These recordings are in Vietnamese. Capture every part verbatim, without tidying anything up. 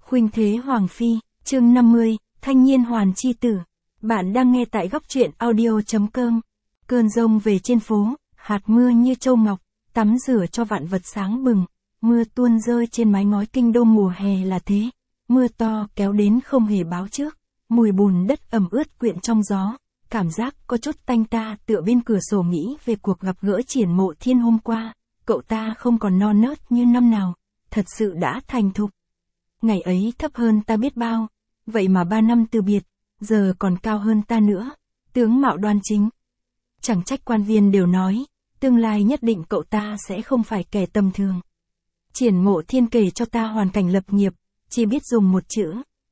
Khuynh Thế Hoàng Phi, chương năm mươi, Thanh Nhiên Hoàn Chi Tử. Bạn đang nghe tại góc truyện audio chấm com. Cơn giông về trên phố, hạt mưa như châu ngọc, tắm rửa cho vạn vật sáng bừng. Mưa tuôn rơi trên mái ngói kinh đô mùa hè là thế. Mưa to kéo đến không hề báo trước. Mùi bùn đất ẩm ướt quyện trong gió. Cảm giác có chút tanh ta tựa bên cửa sổ nghĩ về cuộc gặp gỡ Triển Mộ Thiên hôm qua. Cậu ta không còn non nớt như năm nào. Thật sự đã thành thục. Ngày ấy thấp hơn ta biết bao. Vậy mà ba năm từ biệt, giờ còn cao hơn ta nữa. Tướng mạo đoan chính. Chẳng trách quan viên đều nói, tương lai nhất định cậu ta sẽ không phải kẻ tầm thường. Triển Mộ Thiên kể cho ta hoàn cảnh lập nghiệp, chỉ biết dùng một chữ.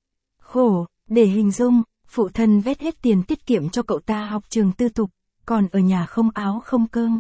Khổ, để hình dung, phụ thân vét hết tiền tiết kiệm cho cậu ta học trường tư thục, còn ở nhà không áo không cơm.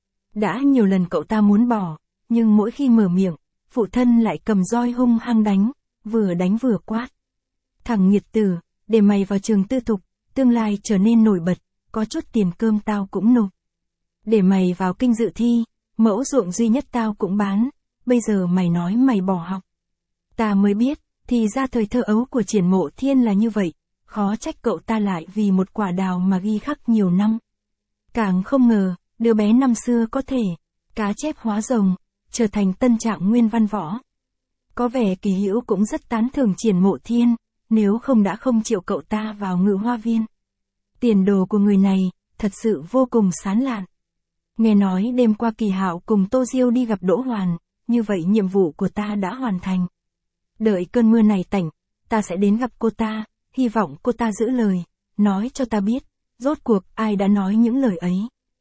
Đã nhiều lần cậu ta muốn bỏ, nhưng mỗi khi mở miệng, phụ thân lại cầm roi hung hăng đánh, vừa đánh vừa quát. Thằng nghiệt tử, để mày vào trường tư thục, tương lai trở nên nổi bật, có chút tiền cơm tao cũng nộp. Để mày vào kinh dự thi, mẫu ruộng duy nhất tao cũng bán, bây giờ mày nói mày bỏ học. Ta mới biết, thì ra thời thơ ấu của Triển Mộ Thiên là như vậy, khó trách cậu ta lại vì một quả đào mà ghi khắc nhiều năm. Càng không ngờ, đứa bé năm xưa có thể, cá chép hóa rồng, trở thành tân trạng nguyên văn võ. Có vẻ Kỳ Hữu cũng rất tán thưởng Triển Mộ Thiên, nếu không đã không chịu cậu ta vào Ngự Hoa Viên. Tiền đồ của người này, thật sự vô cùng sáng lạn. Nghe nói đêm qua Kỳ Hạo cùng Tô Diêu đi gặp Đỗ Hoàn, như vậy nhiệm vụ của ta đã hoàn thành. Đợi cơn mưa này tạnh, ta sẽ đến gặp cô ta, hy vọng cô ta giữ lời, nói cho ta biết, rốt cuộc ai đã nói những lời ấy.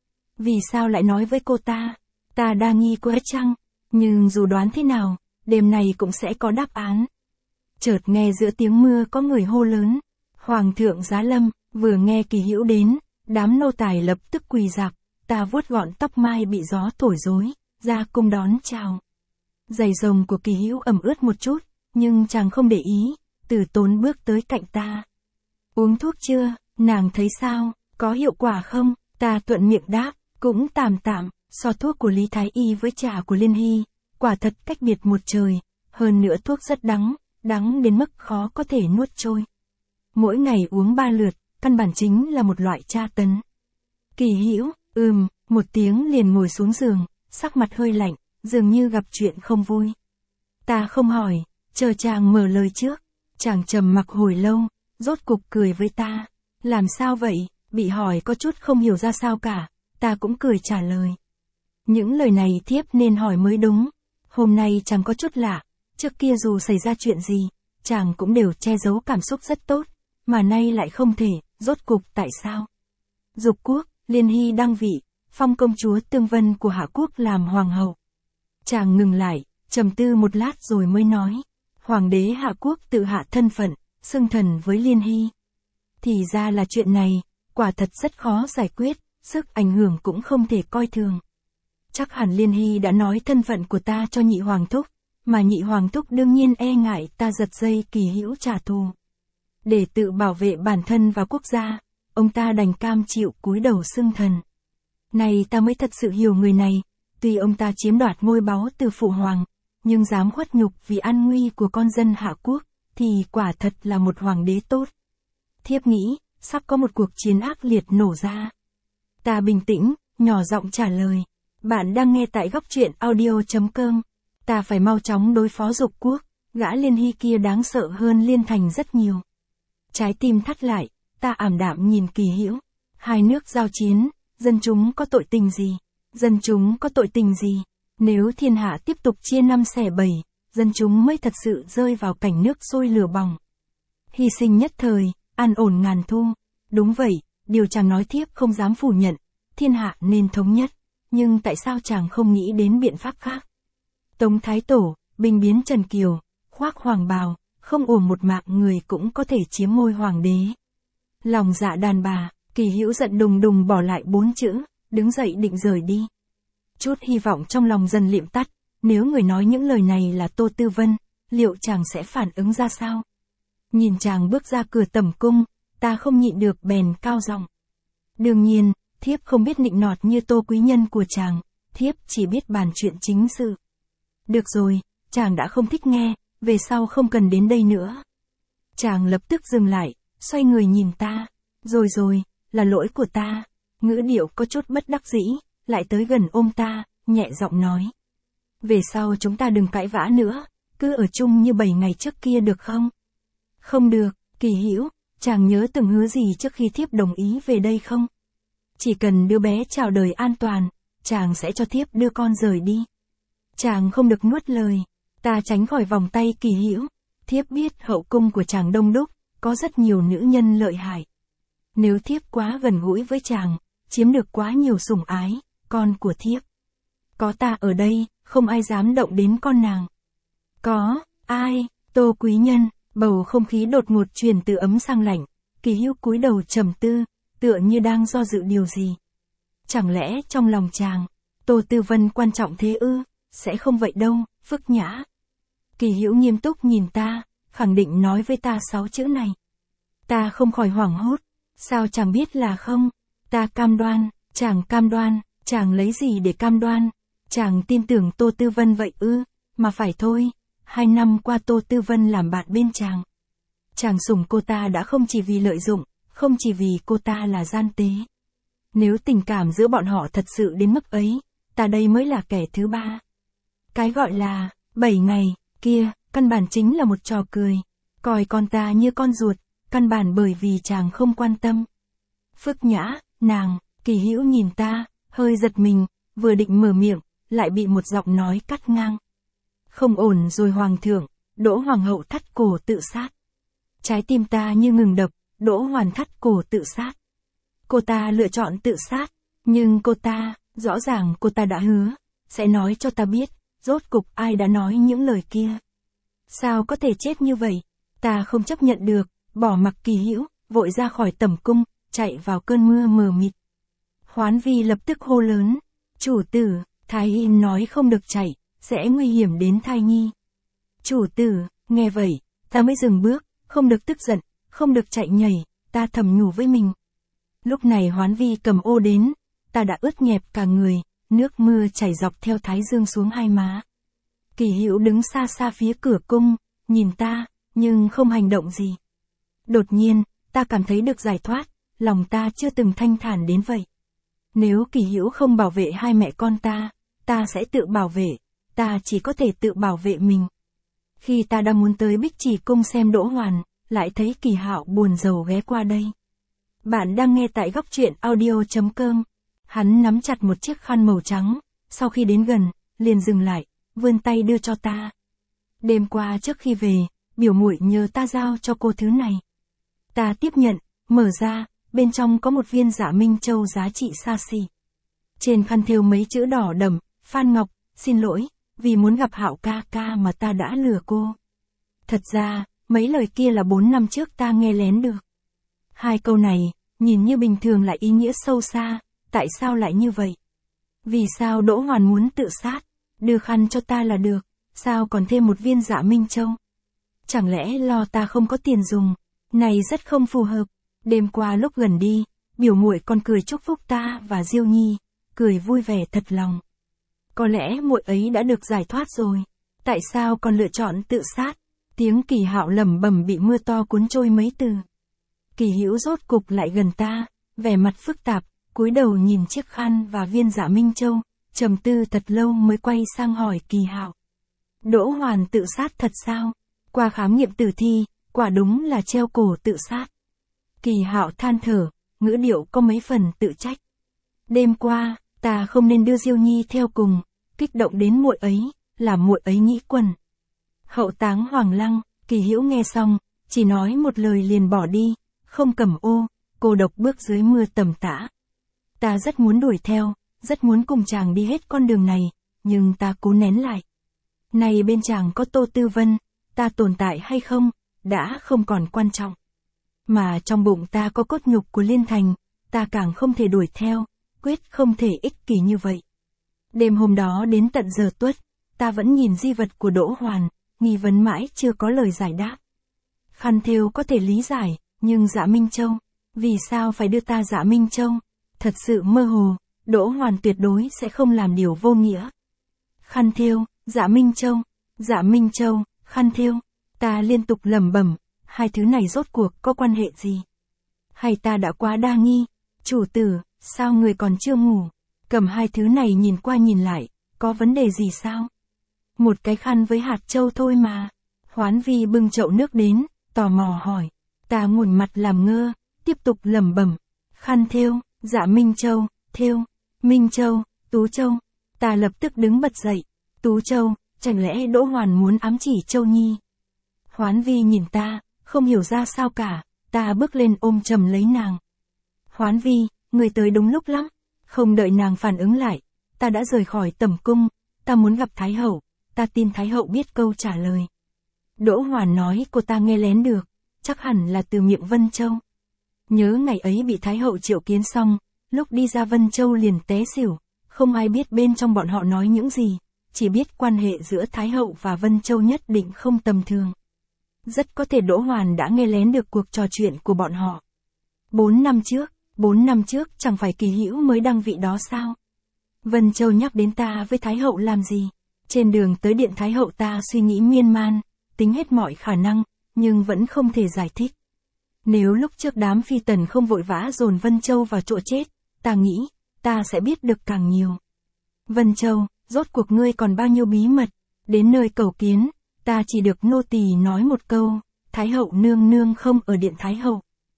Vì sao lại nói với cô ta? Ta đa nghi quá chăng? Nhưng dù đoán thế nào, đêm này cũng sẽ có đáp án. Chợt nghe giữa tiếng mưa có người hô lớn. Hoàng thượng Giá Lâm, vừa nghe Kỳ Hữu đến, đám nô tài lập tức quỳ rạp, ta vuốt gọn tóc mai bị gió thổi rối, ra cung đón chào. Giày rồng của Kỳ Hữu ẩm ướt một chút, nhưng chàng không để ý, Từ Tốn bước tới cạnh ta. Uống thuốc chưa, nàng thấy sao, có hiệu quả không? Ta thuận miệng đáp, cũng tạm tạm, so thuốc của Lý Thái Y với trà của Liên Hy, quả thật cách biệt một trời, hơn nữa thuốc rất đắng, đắng đến mức khó có thể nuốt trôi. Mỗi ngày uống ba lượt, căn bản chính là một loại tra tấn. Kỳ Hữu, ừm, một tiếng liền ngồi xuống giường, sắc mặt hơi lạnh, dường như gặp chuyện không vui. Ta không hỏi, chờ chàng mở lời trước. Chàng trầm mặc hồi lâu, rốt cục cười với ta. Làm sao vậy? Bị hỏi có chút không hiểu ra sao cả, ta cũng cười trả lời. Những lời này thiếp nên hỏi mới đúng. Hôm nay chàng có chút lạ, trước kia dù xảy ra chuyện gì, chàng cũng đều che giấu cảm xúc rất tốt, mà nay lại không thể, rốt cục tại sao? Dục quốc, Liên Hy đăng vị, phong công chúa Tương Vân của Hạ Quốc làm hoàng hậu. Chàng ngừng lại, trầm tư một lát rồi mới nói. Hoàng đế Hạ Quốc tự hạ thân phận, xưng thần với Liên Hy. Thì ra là chuyện này, quả thật rất khó giải quyết, sức ảnh hưởng cũng không thể coi thường. Chắc hẳn Liên Hy đã nói thân phận của ta cho nhị hoàng thúc, mà nhị hoàng thúc đương nhiên e ngại ta giật dây Kỳ Hữu trả thù. Để tự bảo vệ bản thân và quốc gia, ông ta đành cam chịu cúi đầu xưng thần. Này ta mới thật sự hiểu người này, tuy ông ta chiếm đoạt ngôi báu từ phụ hoàng, nhưng dám khuất nhục vì an nguy của con dân Hạ Quốc, thì quả thật là một hoàng đế tốt. Thiếp nghĩ, sắp có một cuộc chiến ác liệt nổ ra. Ta bình tĩnh, nhỏ giọng trả lời. Bạn đang nghe tại góc truyện audio chấm com. Ta phải mau chóng đối phó Dục quốc, gã Liên Hy kia đáng sợ hơn Liên Thành rất nhiều. Trái tim thắt lại, ta ảm đạm nhìn Kỳ Hữu. Hai nước giao chiến, dân chúng có tội tình gì? Dân chúng có tội tình gì? Nếu thiên hạ tiếp tục chia năm xẻ bảy, dân chúng mới thật sự rơi vào cảnh nước sôi lửa bỏng. Hy sinh nhất thời, an ổn ngàn thu. Đúng vậy, điều chàng nói thiếp không dám phủ nhận, thiên hạ nên thống nhất, nhưng tại sao chàng không nghĩ đến biện pháp khác? Tống Thái Tổ, binh biến Trần Kiều, khoác hoàng bào, không ổn một mạng người cũng có thể chiếm ngôi hoàng đế. Lòng dạ đàn bà, Kỳ Hữu giận đùng đùng bỏ lại bốn chữ, đứng dậy định rời đi. Chút hy vọng trong lòng dần liệm tắt, nếu người nói những lời này là Tô Tư Vân, liệu chàng sẽ phản ứng ra sao? Nhìn chàng bước ra cửa tẩm cung, ta không nhịn được bèn cao giọng. Đương nhiên, thiếp không biết nịnh nọt như Tô quý nhân của chàng, thiếp chỉ biết bàn chuyện chính sự. Được rồi, chàng đã không thích nghe, về sau không cần đến đây nữa. Chàng lập tức dừng lại, xoay người nhìn ta. Rồi rồi, là lỗi của ta. Ngữ điệu có chút bất đắc dĩ, lại tới gần ôm ta, nhẹ giọng nói. Về sau chúng ta đừng cãi vã nữa, cứ ở chung như bảy ngày trước kia được không? Không được, Kỳ Hữu, chàng nhớ từng hứa gì trước khi thiếp đồng ý về đây không? Chỉ cần đứa bé chào đời an toàn, chàng sẽ cho thiếp đưa con rời đi. Chàng không được nuốt lời, ta tránh khỏi vòng tay Kỳ Hữu. Thiếp biết hậu cung của chàng đông đúc, có rất nhiều nữ nhân lợi hại. Nếu thiếp quá gần gũi với chàng, chiếm được quá nhiều sủng ái, con của thiếp. Có ta ở đây, không ai dám động đến con nàng. Có, ai, Tô quý nhân, bầu không khí đột ngột chuyển từ ấm sang lạnh, Kỳ Hữu cúi đầu trầm tư, tựa như đang do dự điều gì. Chẳng lẽ trong lòng chàng, Tô Tư Vân quan trọng thế ư? Sẽ không vậy đâu, Phước Nhã. Kỳ Hữu nghiêm túc nhìn ta, khẳng định nói với ta sáu chữ này. Ta không khỏi hoảng hốt, sao chàng biết là không? Ta cam đoan, chàng cam đoan, chàng lấy gì để cam đoan? Chàng tin tưởng Tô Tư Vân vậy ư? Mà phải thôi, hai năm qua Tô Tư Vân làm bạn bên chàng. Chàng sủng cô ta đã không chỉ vì lợi dụng, không chỉ vì cô ta là gian tế. Nếu tình cảm giữa bọn họ thật sự đến mức ấy, ta đây mới là kẻ thứ ba. Cái gọi là, bảy ngày, kia, căn bản chính là một trò cười. Coi con ta như con ruột, căn bản bởi vì chàng không quan tâm. Phước Nhã, nàng, Kỳ Hữu nhìn ta, hơi giật mình, vừa định mở miệng, lại bị một giọng nói cắt ngang. Không ổn rồi hoàng thượng, Đỗ hoàng hậu thắt cổ tự sát. Trái tim ta như ngừng đập, Đỗ hoàn thắt cổ tự sát. Cô ta lựa chọn tự sát, nhưng cô ta, rõ ràng cô ta đã hứa, sẽ nói cho ta biết, rốt cục ai đã nói những lời kia. Sao có thể chết như vậy? Ta không chấp nhận được, bỏ mặc Kỳ Hữu, vội ra khỏi tẩm cung, chạy vào cơn mưa mờ mịt. Hoán Vi lập tức hô lớn, chủ tử, Thái Y nói không được chạy, sẽ nguy hiểm đến thai nhi. Chủ tử, nghe vậy, ta mới dừng bước, không được tức giận, không được chạy nhảy, ta thầm nhủ với mình. Lúc này Hoán Vi cầm ô đến, ta đã ướt nhẹp cả người, nước mưa chảy dọc theo thái dương xuống hai má. Kỳ Hữu đứng xa xa phía cửa cung, nhìn ta, nhưng không hành động gì. Đột nhiên, ta cảm thấy được giải thoát, lòng ta chưa từng thanh thản đến vậy. Nếu Kỳ Hữu không bảo vệ hai mẹ con ta, ta sẽ tự bảo vệ, ta chỉ có thể tự bảo vệ mình. Khi ta đang muốn tới Bích Trì cung xem Đỗ Hoàn, lại thấy Kỳ Hạo buồn rầu ghé qua đây. Bạn đang nghe tại góc truyện audio chấm com. Hắn nắm chặt một chiếc khăn màu trắng, sau khi đến gần, liền dừng lại, vươn tay đưa cho ta. Đêm qua trước khi về, biểu muội nhờ ta giao cho cô thứ này. Ta tiếp nhận, mở ra, bên trong có một viên Dạ Minh Châu giá trị xa xỉ. Trên khăn thêu mấy chữ đỏ đậm, Phan Ngọc, xin lỗi, vì muốn gặp Hạo ca ca mà ta đã lừa cô. Thật ra, mấy lời kia là bốn năm trước ta nghe lén được. Hai câu này, nhìn như bình thường lại ý nghĩa sâu xa, tại sao lại như vậy? Vì sao Đỗ Hoàn muốn tự sát? Đưa khăn cho ta là được, sao còn thêm một viên Dạ Minh Châu? Chẳng lẽ lo ta không có tiền dùng? Này rất không phù hợp. Đêm qua lúc gần đi, biểu muội còn cười chúc phúc ta và Diêu Nhi, cười vui vẻ thật lòng. Có lẽ muội ấy đã được giải thoát rồi. Tại sao còn lựa chọn tự sát? Tiếng Kỳ Hạo lẩm bẩm bị mưa to cuốn trôi mấy từ. Kỳ Hữu rốt cục lại gần ta, vẻ mặt phức tạp, cúi đầu nhìn chiếc khăn và viên Dạ Minh Châu, trầm tư thật lâu mới quay sang hỏi Kỳ Hạo. Đỗ Hoàn tự sát thật sao? Qua khám nghiệm tử thi, quả đúng là treo cổ tự sát. Kỳ Hạo than thở, ngữ điệu có mấy phần tự trách. Đêm qua, ta không nên đưa Diêu Nhi theo cùng, kích động đến muội ấy, làm muội ấy nghĩ quẩn. Hậu táng Hoàng Lăng, Kỳ Hữu nghe xong, chỉ nói một lời liền bỏ đi, không cầm ô, cô độc bước dưới mưa tầm tã. Ta rất muốn đuổi theo, rất muốn cùng chàng đi hết con đường này, nhưng ta cố nén lại. Này bên chàng có Tô Tư Vân, ta tồn tại hay không, đã không còn quan trọng. Mà trong bụng ta có cốt nhục của Liên Thành, ta càng không thể đuổi theo, quyết không thể ích kỷ như vậy. Đêm hôm đó đến tận giờ tuất, ta vẫn nhìn di vật của Đỗ Hoàn, nghi vấn mãi chưa có lời giải đáp. Khăn thêu có thể lý giải, nhưng Dạ Minh Châu, vì sao phải đưa ta Dạ Minh Châu? Thật sự mơ hồ, Đỗ Hoàn tuyệt đối sẽ không làm điều vô nghĩa. Khăn thêu, Dạ Minh Châu, Dạ Minh Châu, khăn thêu. Ta liên tục lẩm bẩm, hai thứ này rốt cuộc có quan hệ gì? Hay ta đã quá đa nghi? Chủ tử, sao người còn chưa ngủ? Cầm hai thứ này nhìn qua nhìn lại, có vấn đề gì sao? Một cái khăn với hạt châu thôi mà. Hoán Vi bưng chậu nước đến, tò mò hỏi. Ta ngổn mặt làm ngơ, tiếp tục lẩm bẩm. Khăn thêu, dạ Minh Châu, thêu, Minh Châu, Tú Châu. Ta lập tức đứng bật dậy. Tú Châu, chẳng lẽ Đỗ Hoàn muốn ám chỉ Châu Nhi? Hoán Vi nhìn ta, không hiểu ra sao cả, ta bước lên ôm chầm lấy nàng. Hoán Vi, người tới đúng lúc lắm. Không đợi nàng phản ứng lại, ta đã rời khỏi tẩm cung, ta muốn gặp Thái Hậu, ta tin Thái Hậu biết câu trả lời. Đỗ Hoàn nói cô ta nghe lén được, chắc hẳn là từ miệng Vân Châu. Nhớ ngày ấy bị Thái Hậu triệu kiến xong, lúc đi ra Vân Châu liền té xỉu, không ai biết bên trong bọn họ nói những gì, chỉ biết quan hệ giữa Thái Hậu và Vân Châu nhất định không tầm thường. Rất có thể Đỗ Hoàn đã nghe lén được cuộc trò chuyện của bọn họ. Bốn năm trước, bốn năm trước chẳng phải Kỳ Hữu mới đăng vị đó sao? Vân Châu nhắc đến ta với Thái Hậu làm gì? Trên đường tới điện Thái Hậu ta suy nghĩ miên man, tính hết mọi khả năng, nhưng vẫn không thể giải thích. Nếu lúc trước đám phi tần không vội vã dồn Vân Châu vào chỗ chết, ta nghĩ, ta sẽ biết được càng nhiều. Vân Châu, rốt cuộc ngươi còn bao nhiêu bí mật? Đến nơi cầu kiến, ta chỉ được nô tỳ nói một câu, Thái Hậu nương nương không ở điện Thái Hậu.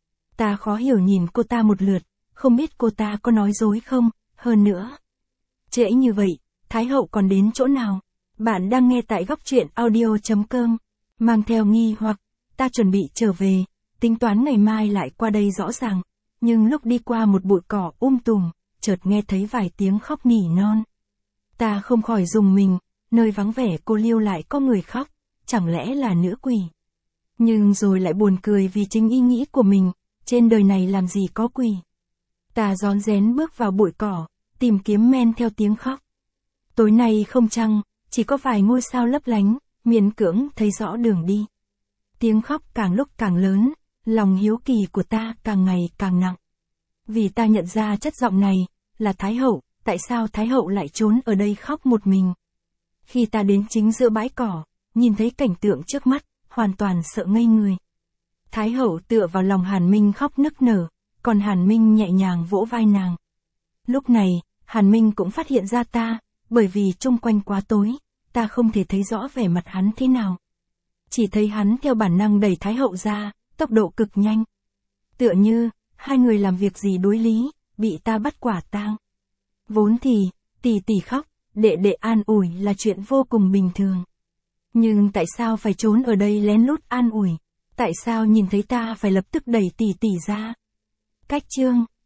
Ta khó hiểu nhìn cô ta một lượt, không biết cô ta có nói dối không, hơn nữa. Trễ như vậy, Thái Hậu còn đến chỗ nào? Bạn đang nghe tại góc truyện audio chấm com. Mang theo nghi hoặc, ta chuẩn bị trở về, tính toán ngày mai lại qua đây rõ ràng. Nhưng lúc đi qua một bụi cỏ um tùm, chợt nghe thấy vài tiếng khóc nỉ non. Ta không khỏi rùng mình, nơi vắng vẻ cô liêu lại có người khóc, chẳng lẽ là nữ quỷ? Nhưng rồi lại buồn cười vì chính ý nghĩ của mình, trên đời này làm gì có quỷ. Ta rón rén bước vào bụi cỏ, tìm kiếm men theo tiếng khóc. Tối nay không trăng, chỉ có vài ngôi sao lấp lánh, miễn cưỡng thấy rõ đường đi. Tiếng khóc càng lúc càng lớn, lòng hiếu kỳ của ta càng ngày càng nặng. Vì ta nhận ra chất giọng này, là Thái Hậu, tại sao Thái Hậu lại trốn ở đây khóc một mình? Khi ta đến chính giữa bãi cỏ, nhìn thấy cảnh tượng trước mắt, hoàn toàn sợ ngây người. Thái Hậu tựa vào lòng Hàn Minh khóc nức nở, còn Hàn Minh nhẹ nhàng vỗ vai nàng. Lúc này, Hàn Minh cũng phát hiện ra ta, bởi vì chung quanh quá tối, ta không thể thấy rõ vẻ mặt hắn thế nào. Chỉ thấy hắn theo bản năng đẩy Thái Hậu ra, tốc độ cực nhanh. Tựa như, hai người làm việc gì đối lý, bị ta bắt quả tang. Vốn thì, tỷ tỷ khóc, đệ đệ an ủi là chuyện vô cùng bình thường. Nhưng tại sao phải trốn ở đây lén lút an ủi? Tại sao nhìn thấy ta phải lập tức đẩy tỷ tỷ ra? Cách chương